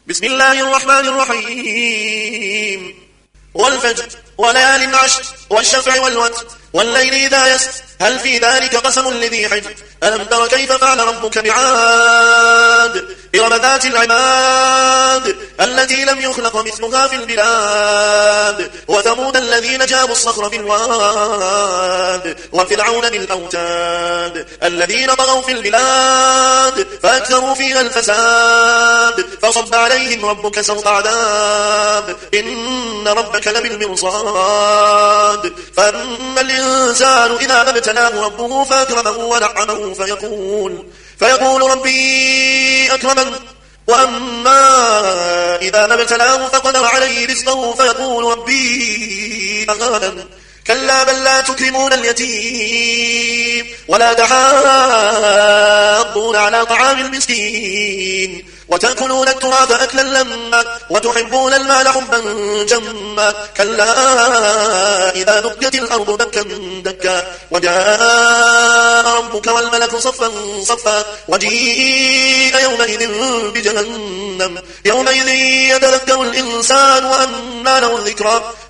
بسم الله الرحمن الرحيم والفجر وليال عشر والشفع والوتر والليل إذا يسر هل في ذلك قسم لذي حجر ألم تر كيف فعل ربك بعاد إرم ذات العماد التي لم يخلق مثلها في البلاد وثمود الذين جابوا الصخر بالواد وفرعون بالأوتاد الذين طغوا في البلاد فأكثروا فيها الفساد فصب عليهم ربك سوط عذاب إن ربك لبالمرصاد فأما الإنسان إذا ما ابتلاه ربه فأكرمه ونعمه فيقول ربي أكرمن وأما إذا ما ابتلاه فقدر عليه رزقه فيقول ربي أهانن كلا بل لا تكرمون اليتيم ولا تحاضون على طعام المسكين وتأكلون التراث أكلا لما وتحبون المال حبا جما كلا إذا دكت الأرض دكا دكا وجاء ربك والملك صفا صفا وجيء يومئذ بجهنم يومئذ يتذكر الإنسان وأنى له الذكرى